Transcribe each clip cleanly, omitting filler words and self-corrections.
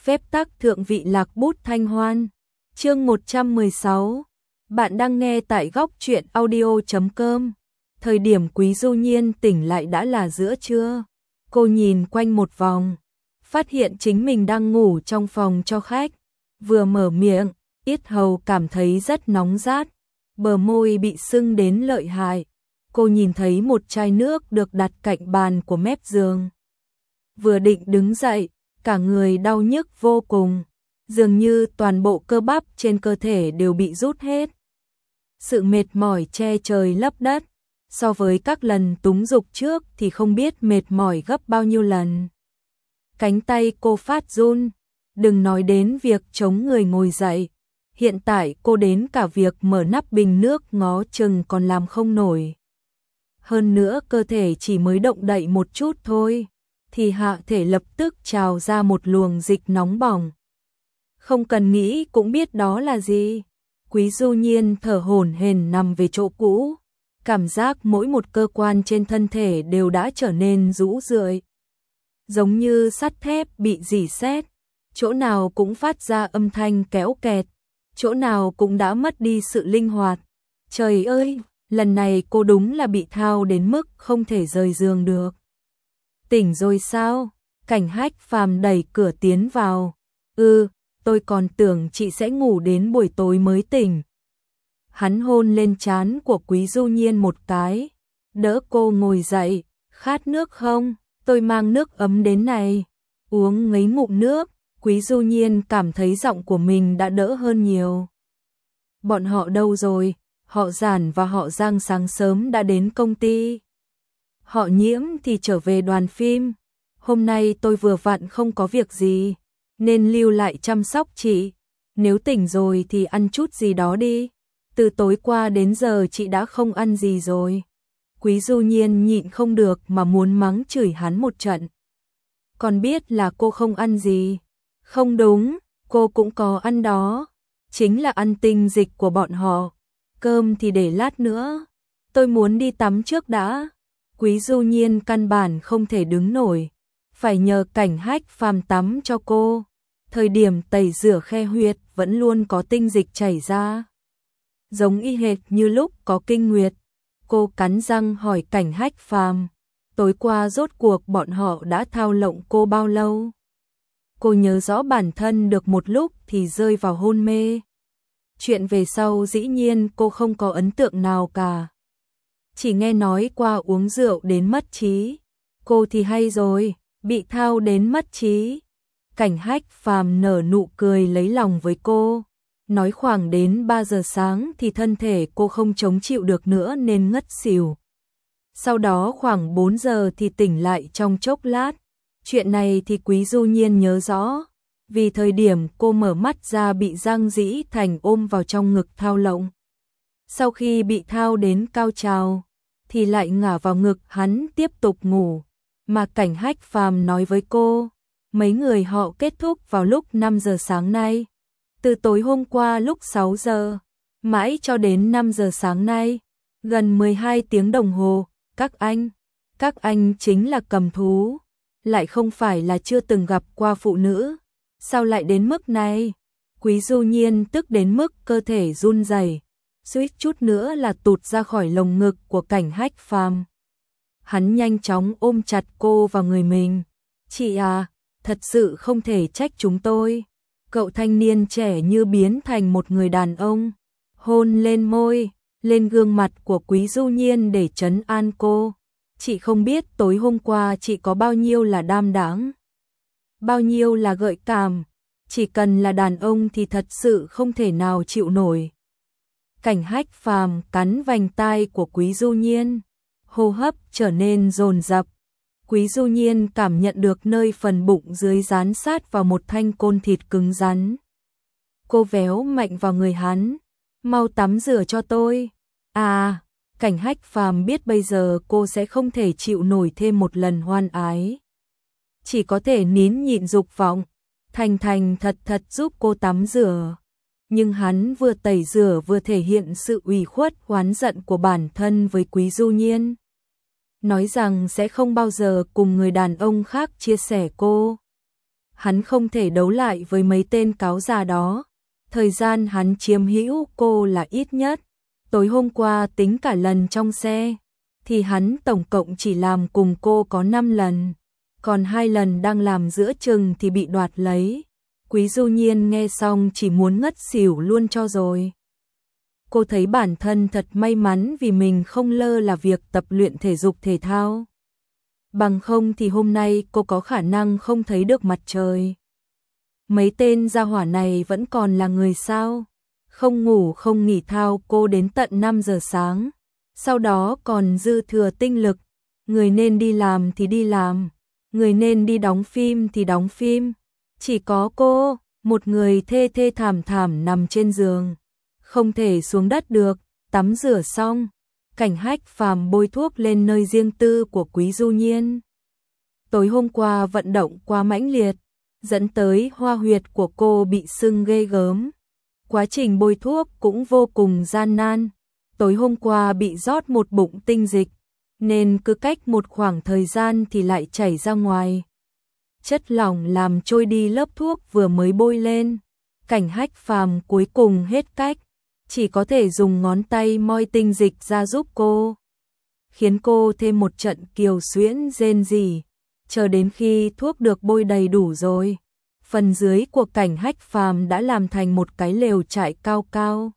Phép tắc thượng vị lạc bút thanh hoan. Chương 116. Bạn đang nghe tại góc truyện audio.com. Thời điểm Quý Du Nhiên tỉnh lại đã là giữa trưa. Cô nhìn quanh một vòng, phát hiện chính mình đang ngủ trong phòng cho khách. Vừa mở miệng, yết hầu cảm thấy rất nóng rát, bờ môi bị sưng đến lợi hại. Cô nhìn thấy một chai nước được đặt cạnh bàn của mép giường. Vừa định đứng dậy, cả người đau nhức vô cùng, dường như toàn bộ cơ bắp trên cơ thể đều bị rút hết. Sự mệt mỏi che trời lấp đất, so với các lần túng dục trước thì không biết mệt mỏi gấp bao nhiêu lần. Cánh tay cô phát run, đừng nói đến việc chống người ngồi dậy. Hiện tại cô đến cả việc mở nắp bình nước ngó chừng còn làm không nổi. Hơn nữa cơ thể chỉ mới động đậy một chút thôi, thì hạ thể lập tức trào ra một luồng dịch nóng bỏng. Không cần nghĩ cũng biết đó là gì. Quý Du Nhiên thở hổn hển nằm về chỗ cũ, cảm giác mỗi một cơ quan trên thân thể đều đã trở nên rũ rượi, giống như sắt thép bị rỉ sét, chỗ nào cũng phát ra âm thanh kéo kẹt, chỗ nào cũng đã mất đi sự linh hoạt. Trời ơi, lần này cô đúng là bị thao đến mức không thể rời giường được. Tỉnh rồi sao? Cảnh Hách Phàm đẩy cửa tiến vào. Tôi còn tưởng chị sẽ ngủ đến buổi tối mới tỉnh. Hắn hôn lên trán của Quý Du Nhiên một cái, đỡ cô ngồi dậy. Khát nước không? Tôi mang nước ấm đến này. Uống mấy ngụm nước. Quý Du Nhiên cảm thấy giọng của mình đã đỡ hơn nhiều. Bọn họ đâu rồi? Họ Giản và họ Giang sáng sớm đã đến công ty. Họ Nhiễm thì trở về đoàn phim. Hôm nay tôi vừa vặn không có việc gì, nên lưu lại chăm sóc chị. Nếu tỉnh rồi thì ăn chút gì đó đi. Từ tối qua đến giờ chị đã không ăn gì rồi. Quý Du Nhiên nhịn không được mà muốn mắng chửi hắn một trận. Còn biết là cô không ăn gì. Không đúng, cô cũng có ăn đó. Chính là ăn tinh dịch của bọn họ. Cơm thì để lát nữa. Tôi muốn đi tắm trước đã. Quý Du Nhiên căn bản không thể đứng nổi, phải nhờ Cảnh Hách Phàm tắm cho cô. Thời điểm tẩy rửa khe huyệt vẫn luôn có tinh dịch chảy ra, giống y hệt như lúc có kinh nguyệt. Cô cắn răng hỏi Cảnh Hách Phàm, tối qua rốt cuộc bọn họ đã thao lộng cô bao lâu? Cô nhớ rõ bản thân được một lúc thì rơi vào hôn mê. Chuyện về sau dĩ nhiên cô không có ấn tượng nào cả. Chỉ nghe nói qua uống rượu đến mất trí. Cô thì hay rồi, bị thao đến mất trí. Cảnh Hách Phàm nở nụ cười lấy lòng với cô, nói khoảng đến 3 giờ sáng thì thân thể cô không chống chịu được nữa nên ngất xỉu. Sau đó khoảng 4 giờ thì tỉnh lại trong chốc lát. Chuyện này thì Quý Du Nhiên nhớ rõ, vì thời điểm cô mở mắt ra bị Giang Dĩ Thành ôm vào trong ngực thao lộng. Sau khi bị thao đến cao trào, thì lại ngả vào ngực hắn tiếp tục ngủ. Mà Cảnh Hách Phàm nói với cô, mấy người họ kết thúc vào lúc 5 giờ sáng nay. Từ tối hôm qua lúc 6 giờ, mãi cho đến 5 giờ sáng nay, gần 12 tiếng đồng hồ. Các anh chính là cầm thú, lại không phải là chưa từng gặp qua phụ nữ. Sao lại đến mức này? Quý Du Nhiên tức đến mức cơ thể run rẩy, suýt chút nữa là tụt ra khỏi lồng ngực của Cảnh Hách Phàm. Hắn nhanh chóng ôm chặt cô vào người mình. Chị à, thật sự không thể trách chúng tôi. Cậu thanh niên trẻ như biến thành một người đàn ông, hôn lên môi, lên gương mặt của Quý Du Nhiên để trấn an cô. Chị không biết tối hôm qua chị có bao nhiêu là đam đáng, bao nhiêu là gợi cảm. Chỉ cần là đàn ông thì thật sự không thể nào chịu nổi. Cảnh Hách Phàm cắn vành tai của Quý Du Nhiên, hô hấp trở nên dồn dập. Quý Du Nhiên cảm nhận được nơi phần bụng dưới dán sát vào một thanh côn thịt cứng rắn. Cô véo mạnh vào người hắn, mau tắm rửa cho tôi. À, Cảnh Hách Phàm biết bây giờ cô sẽ không thể chịu nổi thêm một lần hoan ái, chỉ có thể nín nhịn dục vọng, thành thành thật thật giúp cô tắm rửa. Nhưng hắn vừa tẩy rửa vừa thể hiện sự ủy khuất oán giận của bản thân với Quý Du Nhiên, nói rằng sẽ không bao giờ cùng người đàn ông khác chia sẻ cô. hắn không thể đấu lại với mấy tên cáo già đó. Thời gian hắn chiếm hữu cô là ít nhất. Tối hôm qua tính cả lần trong xe, thì hắn tổng cộng chỉ làm cùng cô có 5 lần. Còn 2 lần đang làm giữa chừng thì bị đoạt lấy. Quý Du Nhiên nghe xong chỉ muốn ngất xỉu luôn cho rồi. Cô thấy bản thân thật may mắn vì mình không lơ là việc tập luyện thể dục thể thao. Bằng không thì hôm nay cô có khả năng không thấy được mặt trời. Mấy tên gia hỏa này vẫn còn là người sao? Không ngủ không nghỉ thao cô đến tận 5 giờ sáng. Sau đó còn dư thừa tinh lực. Người nên đi làm thì đi làm. Người nên đi đóng phim thì đóng phim. Chỉ có cô, một người thê thê thảm thảm nằm trên giường. Không thể xuống đất được, tắm rửa xong. Cảnh Hách Phàm bôi thuốc lên nơi riêng tư của Quý Du Nhiên. Tối hôm qua vận động quá mãnh liệt, dẫn tới hoa huyệt của cô bị sưng ghê gớm. Quá trình bôi thuốc cũng vô cùng gian nan. Tối hôm qua bị rót một bụng tinh dịch, nên cứ cách một khoảng thời gian thì lại chảy ra ngoài. Chất lỏng làm trôi đi lớp thuốc vừa mới bôi lên. Cảnh Hách Phàm cuối cùng hết cách, chỉ có thể dùng ngón tay moi tinh dịch ra giúp cô. Khiến cô thêm một trận kiều xuyễn rên rỉ. Chờ đến khi thuốc được bôi đầy đủ rồi, phần dưới của Cảnh Hách Phàm đã làm thành một cái lều trại cao cao.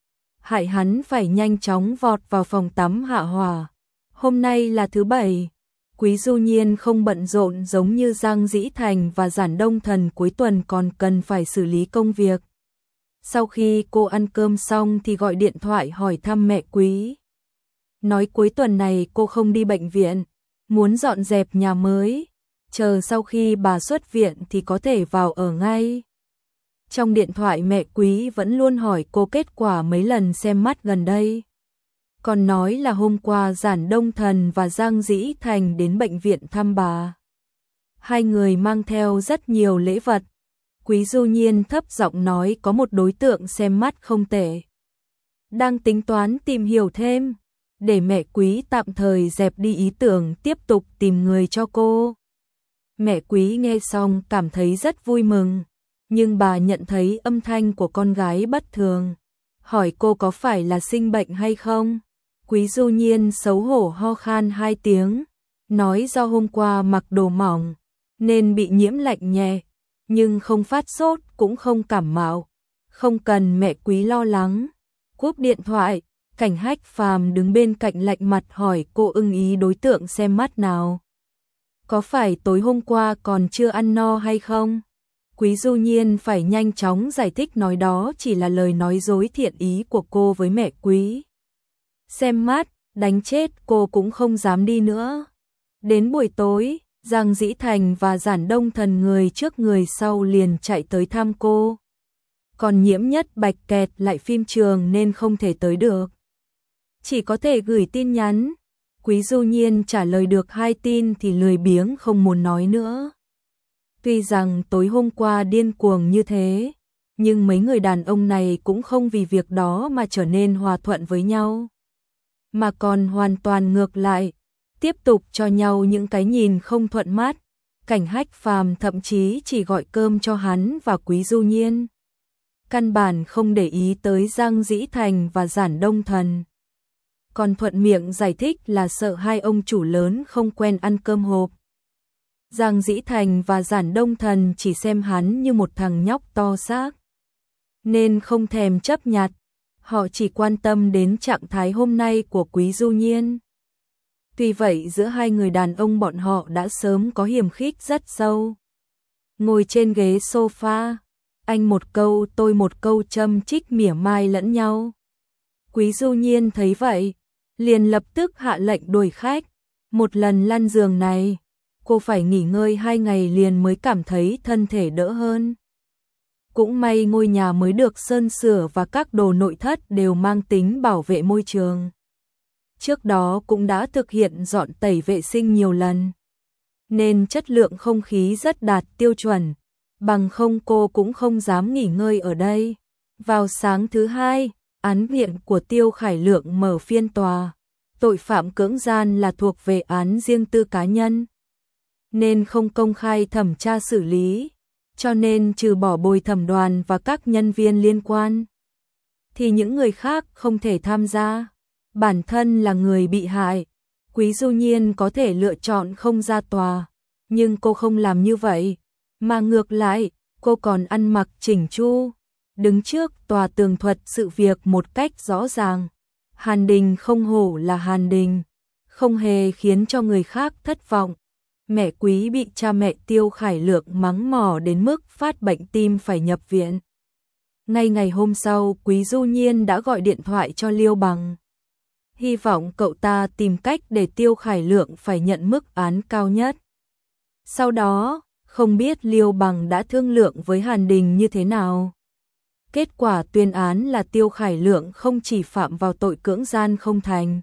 Hại hắn phải nhanh chóng vọt vào phòng tắm hạ hỏa. Hôm nay là thứ Bảy, Quý Du Nhiên không bận rộn giống như Giang Dĩ Thành và Giản Đông Thần cuối tuần còn cần phải xử lý công việc. Sau khi cô ăn cơm xong thì gọi điện thoại hỏi thăm mẹ Quý. Nói cuối tuần này cô không đi bệnh viện, muốn dọn dẹp nhà mới, chờ sau khi bà xuất viện thì có thể vào ở ngay. Trong điện thoại mẹ Quý vẫn luôn hỏi cô kết quả mấy lần xem mắt gần đây. Còn nói là hôm qua Giản Đông Thần và Giang Dĩ Thành đến bệnh viện thăm bà. Hai người mang theo rất nhiều lễ vật. Quý Du Nhiên thấp giọng nói có một đối tượng xem mắt không tệ. Đang tính toán tìm hiểu thêm, để mẹ Quý tạm thời dẹp đi ý tưởng tiếp tục tìm người cho cô. Mẹ Quý nghe xong cảm thấy rất vui mừng, nhưng bà nhận thấy âm thanh của con gái bất thường, hỏi cô có phải là sinh bệnh hay không. Quý Du Nhiên xấu hổ ho khan 2 tiếng, nói do hôm qua mặc đồ mỏng nên bị nhiễm lạnh nhẹ, nhưng không phát sốt cũng không cảm mạo, không cần mẹ Quý lo lắng. Cúp điện thoại, Cảnh Hách Phàm đứng bên cạnh lạnh mặt hỏi cô ưng ý đối tượng xem mắt nào. Có phải tối hôm qua còn chưa ăn no hay không? Quý Du Nhiên phải nhanh chóng giải thích nói đó chỉ là lời nói dối thiện ý của cô với mẹ Quý. Xem mắt, đánh chết cô cũng không dám đi nữa. Đến buổi tối, Giang Dĩ Thành và Giản Đông Thần người trước người sau liền chạy tới thăm cô. Còn Nhiễm Nhất Bạch kẹt lại phim trường nên không thể tới được. Chỉ có thể gửi tin nhắn. Quý Du Nhiên trả lời được 2 tin thì lười biếng không muốn nói nữa. Tuy rằng tối hôm qua điên cuồng như thế, nhưng mấy người đàn ông này cũng không vì việc đó mà trở nên hòa thuận với nhau, mà còn hoàn toàn ngược lại, tiếp tục cho nhau những cái nhìn không thuận mắt. Cảnh Hách Phàm thậm chí chỉ gọi cơm cho hắn và Quý Du Nhiên, căn bản không để ý tới Giang Dĩ Thành và Giản Đông Thần. Còn thuận miệng giải thích là sợ hai ông chủ lớn không quen ăn cơm hộp. Giang Dĩ Thành và Giản Đông Thần chỉ xem hắn như một thằng nhóc to xác, nên không thèm chấp nhặt, họ chỉ quan tâm đến trạng thái hôm nay của Quý Du Nhiên. Tuy vậy giữa hai người đàn ông bọn họ đã sớm có hiềm khích rất sâu. Ngồi trên ghế sofa, anh một câu tôi một câu châm chích mỉa mai lẫn nhau. Quý Du Nhiên thấy vậy, liền lập tức hạ lệnh đuổi khách. Một lần lăn giường này, cô phải nghỉ ngơi 2 ngày liền mới cảm thấy thân thể đỡ hơn. Cũng may ngôi nhà mới được sơn sửa và các đồ nội thất đều mang tính bảo vệ môi trường. Trước đó cũng đã thực hiện dọn tẩy vệ sinh nhiều lần, nên chất lượng không khí rất đạt tiêu chuẩn, bằng không cô cũng không dám nghỉ ngơi ở đây. Vào sáng thứ Hai, án kiện của Tiêu Khải Lượng mở phiên tòa. Tội phạm cưỡng gian là thuộc về án riêng tư cá nhân, nên không công khai thẩm tra xử lý. cho nên trừ bỏ bồi thẩm đoàn và các nhân viên liên quan, thì những người khác không thể tham gia. Bản thân là người bị hại, Quý Du Nhiên có thể lựa chọn không ra tòa, nhưng cô không làm như vậy, mà ngược lại, cô còn ăn mặc chỉnh chu, đứng trước tòa tường thuật sự việc một cách rõ ràng. Hàn Đình không hổ là Hàn Đình, không hề khiến cho người khác thất vọng. Mẹ Quý bị cha mẹ Tiêu Khải Lượng mắng mỏ đến mức phát bệnh tim phải nhập viện. Ngay ngày hôm sau, Quý Du Nhiên đã gọi điện thoại cho Liêu Bằng, hy vọng cậu ta tìm cách để Tiêu Khải Lượng phải nhận mức án cao nhất. Sau đó, không biết Liêu Bằng đã thương lượng với Hàn Đình như thế nào. Kết quả tuyên án là Tiêu Khải Lượng không chỉ phạm vào tội cưỡng gian không thành,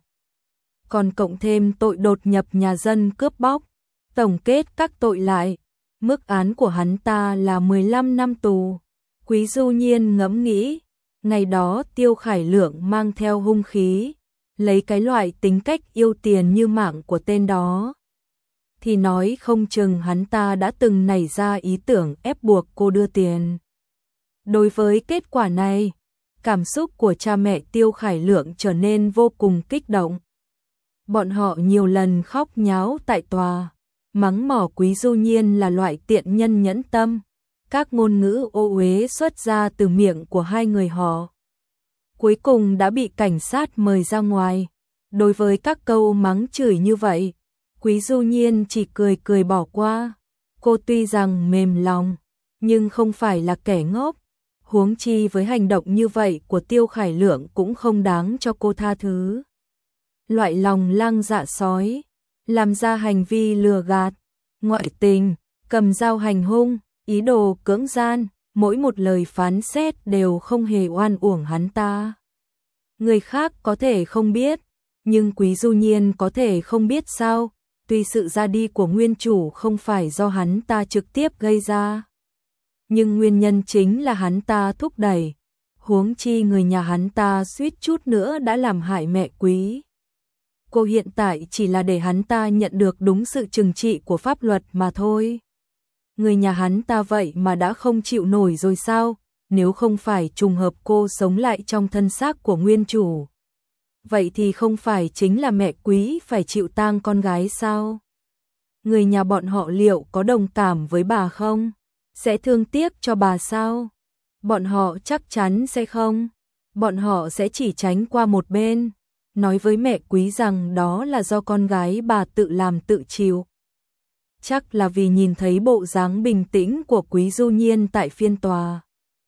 còn cộng thêm tội đột nhập nhà dân cướp bóc. Tổng kết các tội lại, mức án của hắn ta là 15 năm tù. Quý Du Nhiên ngẫm nghĩ, ngày đó Tiêu Khải Lượng mang theo hung khí, lấy cái loại tính cách yêu tiền như mạng của tên đó, thì nói không chừng hắn ta đã từng nảy ra ý tưởng ép buộc cô đưa tiền. Đối với kết quả này, cảm xúc của cha mẹ Tiêu Khải Lượng trở nên vô cùng kích động. Bọn họ nhiều lần khóc nháo tại tòa, mắng mỏ Quý Du Nhiên là loại tiện nhân nhẫn tâm. Các ngôn ngữ ô uế xuất ra từ miệng của hai người họ, cuối cùng đã bị cảnh sát mời ra ngoài. Đối với các câu mắng chửi như vậy, Quý Du Nhiên chỉ cười cười bỏ qua. Cô tuy rằng mềm lòng, nhưng không phải là kẻ ngốc. Huống chi với hành động như vậy của Tiêu Khải Lượng cũng không đáng cho cô tha thứ. Loại lòng lang dạ sói, làm ra hành vi lừa gạt, ngoại tình, cầm dao hành hung, ý đồ cưỡng gian, mỗi một lời phán xét đều không hề oan uổng hắn ta. Người khác có thể không biết, nhưng Quý Du Nhiên có thể không biết sao? Tuy sự ra đi của nguyên chủ không phải do hắn ta trực tiếp gây ra, nhưng nguyên nhân chính là hắn ta thúc đẩy. Huống chi người nhà hắn ta suýt chút nữa đã làm hại mẹ Quý. Cô hiện tại chỉ là để hắn ta nhận được đúng sự trừng trị của pháp luật mà thôi. Người nhà hắn ta vậy mà đã không chịu nổi rồi sao? Nếu không phải trùng hợp cô sống lại trong thân xác của nguyên chủ, vậy thì không phải chính là mẹ Quý phải chịu tang con gái sao? Người nhà bọn họ liệu có đồng cảm với bà không? Sẽ thương tiếc cho bà sao? Bọn họ chắc chắn sẽ không. Bọn họ sẽ chỉ tránh qua một bên, nói với mẹ Quý rằng đó là do con gái bà tự làm tự chịu. Chắc là vì nhìn thấy bộ dáng bình tĩnh của Quý Du Nhiên tại phiên tòa,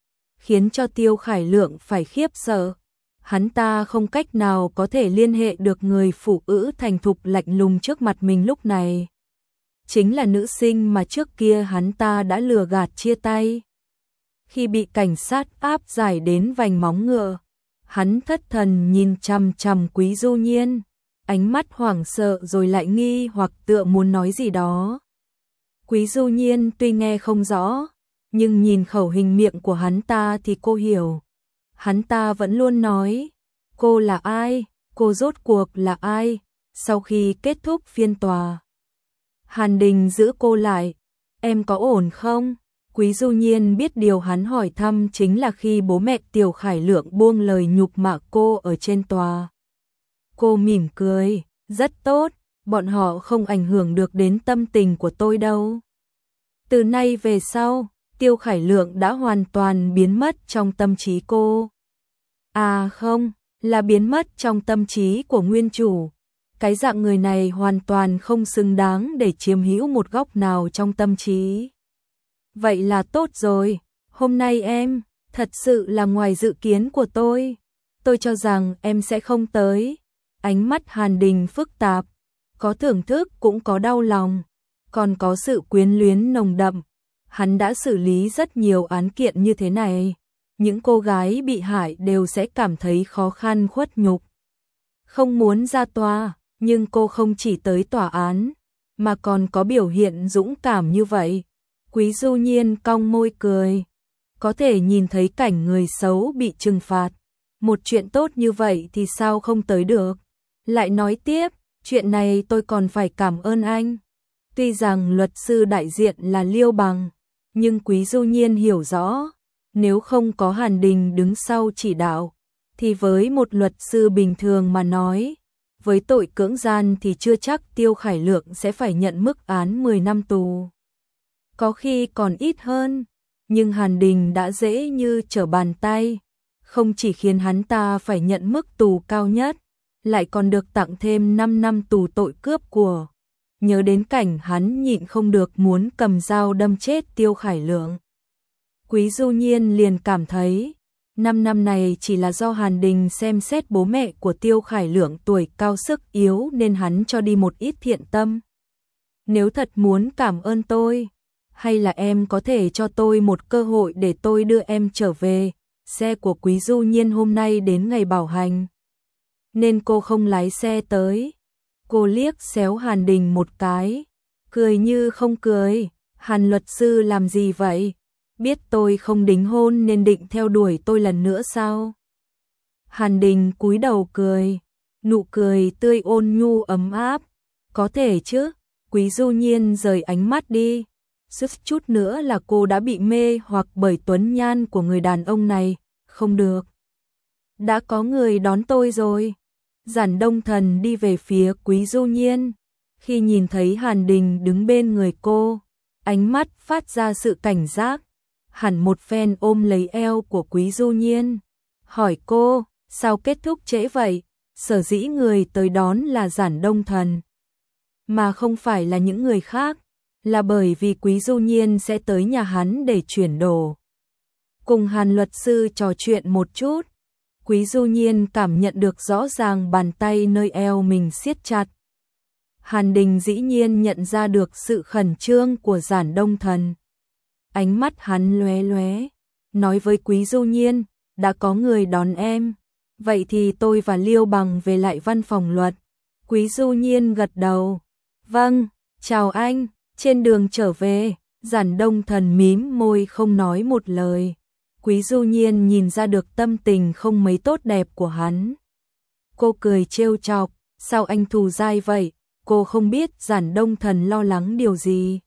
khiến cho Tiêu Khải Lượng phải khiếp sợ. Hắn ta không cách nào có thể liên hệ được người phụ nữ thành thục lạnh lùng trước mặt mình lúc này. Chính là nữ sinh mà trước kia hắn ta đã lừa gạt chia tay. Khi bị cảnh sát áp giải đến vành móng ngựa, hắn thất thần nhìn chằm chằm Quý Du Nhiên, ánh mắt hoảng sợ rồi lại nghi hoặc tựa muốn nói gì đó. Quý Du Nhiên tuy nghe không rõ, nhưng nhìn khẩu hình miệng của hắn ta thì cô hiểu. Hắn ta vẫn luôn nói, cô là ai, cô rốt cuộc là ai. Sau khi kết thúc phiên tòa, Hàn Đình giữ cô lại, em có ổn không? Quý Du Nhiên biết điều hắn hỏi thăm chính là khi bố mẹ Tiêu Khải Lượng buông lời nhục mạ cô ở trên tòa. Cô mỉm cười, rất tốt, bọn họ không ảnh hưởng được đến tâm tình của tôi đâu. Từ nay về sau, Tiêu Khải Lượng đã hoàn toàn biến mất trong tâm trí cô. À không, là biến mất trong tâm trí của nguyên chủ. Cái dạng người này hoàn toàn không xứng đáng để chiếm hữu một góc nào trong tâm trí. Vậy là tốt rồi, hôm nay em, thật sự là ngoài dự kiến của tôi. Tôi cho rằng em sẽ không tới. Ánh mắt Hàn Đình phức tạp, có thưởng thức cũng có đau lòng, còn có sự quyến luyến nồng đậm. Hắn đã xử lý rất nhiều án kiện như thế này. Những cô gái bị hại đều sẽ cảm thấy khó khăn khuất nhục, không muốn ra tòa, nhưng cô không chỉ tới tòa án, mà còn có biểu hiện dũng cảm như vậy. Quý Du Nhiên cong môi cười, có thể nhìn thấy cảnh người xấu bị trừng phạt. Một chuyện tốt như vậy thì sao không tới được. Lại nói tiếp, chuyện này tôi còn phải cảm ơn anh. Tuy rằng luật sư đại diện là Liêu Bằng, Nhưng Quý Du Nhiên hiểu rõ, nếu không có Hàn Đình đứng sau chỉ đạo, thì với một luật sư bình thường mà nói, với tội cưỡng gian thì chưa chắc Tiêu Khải Lượng sẽ phải nhận mức án 10 năm tù. Có khi còn ít hơn, nhưng Hàn Đình đã dễ như trở bàn tay, không chỉ khiến hắn ta phải nhận mức tù cao nhất, lại còn được tặng thêm 5 năm tù tội cướp của. Nhớ đến cảnh hắn nhịn không được muốn cầm dao đâm chết Tiêu Khải Lượng. Quý Du Nhiên liền cảm thấy, 5 năm này chỉ là do Hàn Đình xem xét bố mẹ của Tiêu Khải Lượng tuổi cao sức yếu nên hắn cho đi một ít thiện tâm. Nếu thật muốn cảm ơn tôi, hay là em có thể cho tôi một cơ hội để tôi đưa em trở về, xe của Quý Du Nhiên hôm nay đến ngày bảo hành. Nên cô không lái xe tới. Cô liếc xéo Hàn Đình một cái, cười như không cười, Hàn luật sư làm gì vậy? Biết tôi không đính hôn nên định theo đuổi tôi lần nữa sao? Hàn Đình cúi đầu cười, nụ cười tươi ôn nhu ấm áp. Có thể chứ, Quý Du Nhiên rời ánh mắt đi. Suýt chút nữa là cô đã bị mê hoặc bởi tuấn nhan của người đàn ông này, không được. Đã có người đón tôi rồi. Giản Đông Thần đi về phía Quý Du Nhiên. Khi nhìn thấy Hàn Đình đứng bên người cô, ánh mắt phát ra sự cảnh giác. Hẳn một phen ôm lấy eo của Quý Du Nhiên. Hỏi cô, sao kết thúc trễ vậy? Sở dĩ người tới đón là Giản Đông Thần, mà không phải là những người khác, là bởi vì Quý Du Nhiên sẽ tới nhà hắn để chuyển đồ. Cùng Hàn luật sư trò chuyện một chút, Quý Du Nhiên cảm nhận được rõ ràng bàn tay nơi eo mình siết chặt. Hàn Đình dĩ nhiên nhận ra được sự khẩn trương của Giản Đông Thần. Ánh mắt hắn lóe lóe, nói với Quý Du Nhiên, đã có người đón em, vậy thì tôi và Liêu Bằng về lại văn phòng luật. Quý Du Nhiên gật đầu, vâng, chào anh. Trên đường trở về, Giản Đông Thần mím môi không nói một lời. Quý Du Nhiên nhìn ra được tâm tình không mấy tốt đẹp của hắn. Cô cười trêu chọc, sao anh thù dai vậy? Cô không biết Giản Đông Thần lo lắng điều gì.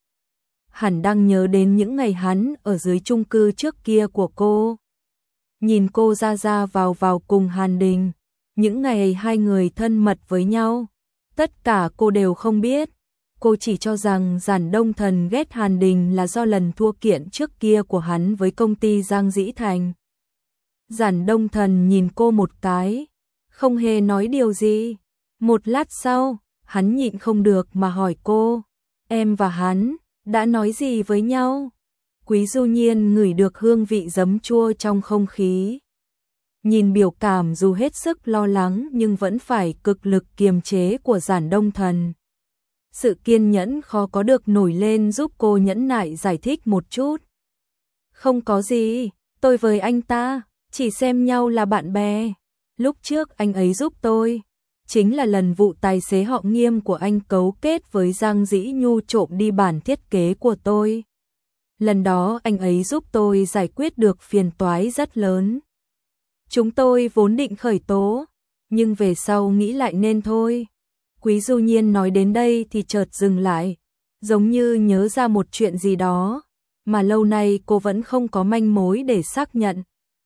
Hẳn đang nhớ đến những ngày hắn ở dưới chung cư trước kia của cô. Nhìn cô ra vào cùng Hàn Đình, những ngày hai người thân mật với nhau, tất cả cô đều không biết. Cô chỉ cho rằng Giản Đông Thần ghét Hàn Đình là do lần thua kiện trước kia của hắn với công ty Giang Dĩ Thành. Giản Đông Thần nhìn cô một cái, không hề nói điều gì. Một lát sau, hắn nhịn không được mà hỏi cô, em và hắn đã nói gì với nhau? Quý Du Nhiên ngửi được hương vị giấm chua trong không khí. Nhìn biểu cảm dù hết sức lo lắng nhưng vẫn phải cực lực kiềm chế của Giản Đông Thần. Sự kiên nhẫn khó có được nổi lên giúp cô nhẫn nại giải thích một chút. Không có gì, tôi với anh ta chỉ xem nhau là bạn bè. Lúc trước anh ấy giúp tôi, chính là lần vụ tài xế họ Nghiêm của anh cấu kết với Giang Dĩ Nhu trộm đi bản thiết kế của tôi. Lần đó anh ấy giúp tôi giải quyết được phiền toái rất lớn. Chúng tôi vốn định khởi tố, nhưng về sau nghĩ lại nên thôi. Quý Du Nhiên nói đến đây thì chợt dừng lại, giống như nhớ ra một chuyện gì đó, mà lâu nay cô vẫn không có manh mối để xác nhận.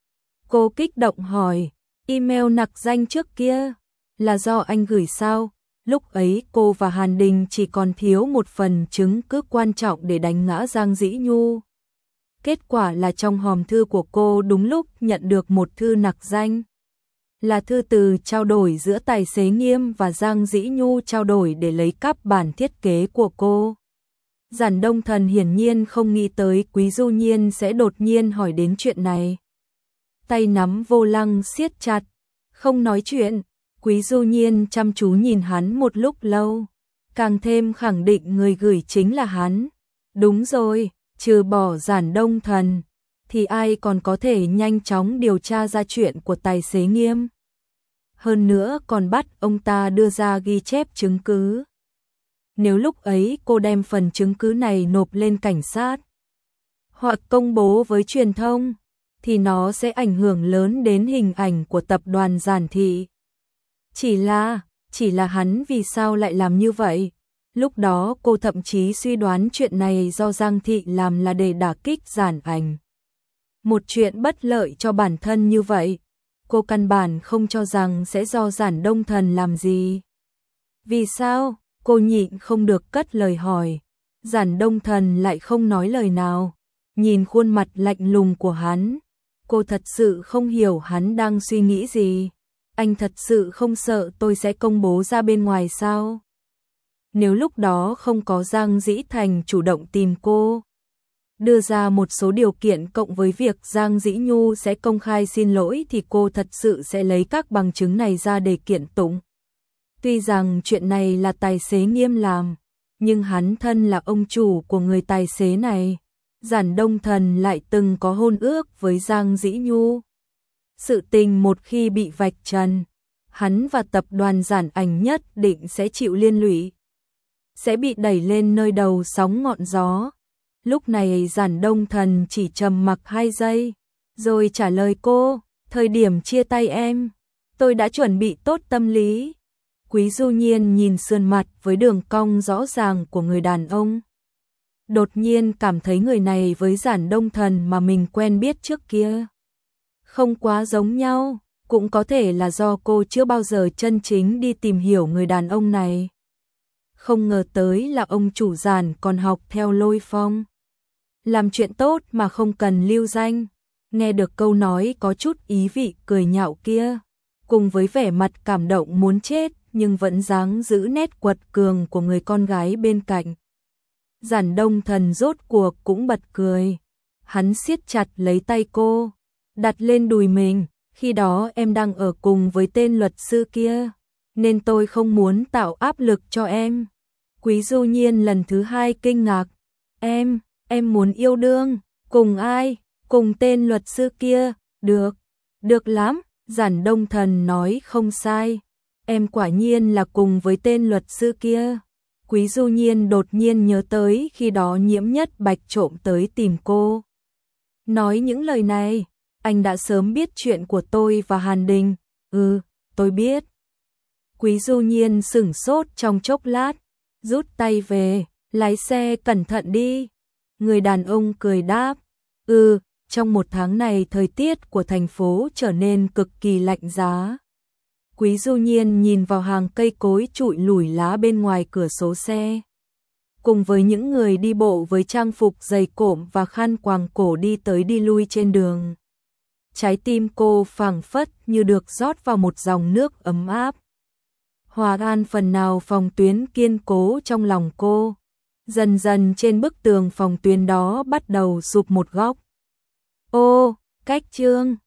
Cô kích động hỏi, email nặc danh trước kia, là do anh gửi sao? Lúc ấy cô và Hàn Đình chỉ còn thiếu một phần chứng cứ quan trọng để đánh ngã Giang Dĩ Nhu. Kết quả là trong hòm thư của cô đúng lúc nhận được một thư nặc danh. Là thư từ trao đổi giữa tài xế Nghiêm và Giang Dĩ Nhu trao đổi để lấy cắp bản thiết kế của cô. Giản Đông Thần hiển nhiên không nghĩ tới Quý Du Nhiên sẽ đột nhiên hỏi đến chuyện này. Tay nắm vô lăng siết chặt, không nói chuyện. Quý Du Nhiên chăm chú nhìn hắn một lúc lâu, càng thêm khẳng định người gửi chính là hắn. Đúng rồi, trừ bỏ Giản Đông Thần, thì ai còn có thể nhanh chóng điều tra ra chuyện của tài xế Nghiêm. Hơn nữa còn bắt ông ta đưa ra ghi chép chứng cứ. Nếu lúc ấy cô đem phần chứng cứ này nộp lên cảnh sát, hoặc công bố với truyền thông, thì nó sẽ ảnh hưởng lớn đến hình ảnh của tập đoàn Giản Thị. Chỉ là hắn vì sao lại làm như vậy? Lúc đó cô thậm chí suy đoán chuyện này do Giang Thị làm là để đả kích Giản Ảnh. Một chuyện bất lợi cho bản thân như vậy, cô căn bản không cho rằng sẽ do Giản Đông Thần làm gì. Vì sao? Cô nhịn không được cất lời hỏi. Giản Đông Thần lại không nói lời nào, nhìn khuôn mặt lạnh lùng của hắn. Cô thật sự không hiểu hắn đang suy nghĩ gì. Anh thật sự không sợ tôi sẽ công bố ra bên ngoài sao? Nếu lúc đó không có Giang Dĩ Thành chủ động tìm cô, đưa ra một số điều kiện cộng với việc Giang Dĩ Nhu sẽ công khai xin lỗi thì cô thật sự sẽ lấy các bằng chứng này ra để kiện tụng. Tuy rằng chuyện này là tài xế Nghiêm làm, nhưng hắn thân là ông chủ của người tài xế này. Giản Đông Thần lại từng có hôn ước với Giang Dĩ Nhu. Sự tình một khi bị vạch trần, hắn và tập đoàn Giản Ảnh nhất định sẽ chịu liên lụy, sẽ bị đẩy lên nơi đầu sóng ngọn gió. Lúc này Giản Đông Thần chỉ trầm mặc 2 giây, rồi trả lời cô, thời điểm chia tay em, tôi đã chuẩn bị tốt tâm lý. Quý Du Nhiên nhìn sườn mặt với đường cong rõ ràng của người đàn ông. Đột nhiên cảm thấy người này với Giản Đông Thần mà mình quen biết trước kia không quá giống nhau, cũng có thể là do cô chưa bao giờ chân chính đi tìm hiểu người đàn ông này. Không ngờ tới là ông chủ Giản còn học theo Lôi Phong. Làm chuyện tốt mà không cần lưu danh. Nghe được câu nói có chút ý vị cười nhạo kia, cùng với vẻ mặt cảm động muốn chết nhưng vẫn dáng giữ nét quật cường của người con gái bên cạnh. Giản Đông Thần rốt cuộc cũng bật cười. Hắn siết chặt lấy tay cô, đặt lên đùi mình. Khi đó em đang ở cùng với tên luật sư kia, nên tôi không muốn tạo áp lực cho em. Quý Du Nhiên lần thứ 2 kinh ngạc. Em muốn yêu đương, cùng ai? Cùng tên luật sư kia, được lắm, Giản Đông Thần nói không sai. Em quả nhiên là cùng với tên luật sư kia. Quý Du Nhiên đột nhiên nhớ tới khi đó Nhiễm Nhất Bạch trộm tới tìm cô. Nói những lời này, anh đã sớm biết chuyện của tôi và Hàn Đình. Tôi biết. Quý Du Nhiên sửng sốt trong chốc lát, rút tay về, lái xe cẩn thận đi. Người đàn ông cười đáp, trong 1 tháng này thời tiết của thành phố trở nên cực kỳ lạnh giá. Quý Du Nhiên nhìn vào hàng cây cối trụi lủi lá bên ngoài cửa sổ xe, cùng với những người đi bộ với trang phục dày cộm và khăn quàng cổ đi tới đi lui trên đường. Trái tim cô phảng phất như được rót vào một dòng nước ấm áp. Hòa an phần nào phòng tuyến kiên cố trong lòng cô. Dần dần trên bức tường phòng tuyến đó bắt đầu sụp một góc. Cách chương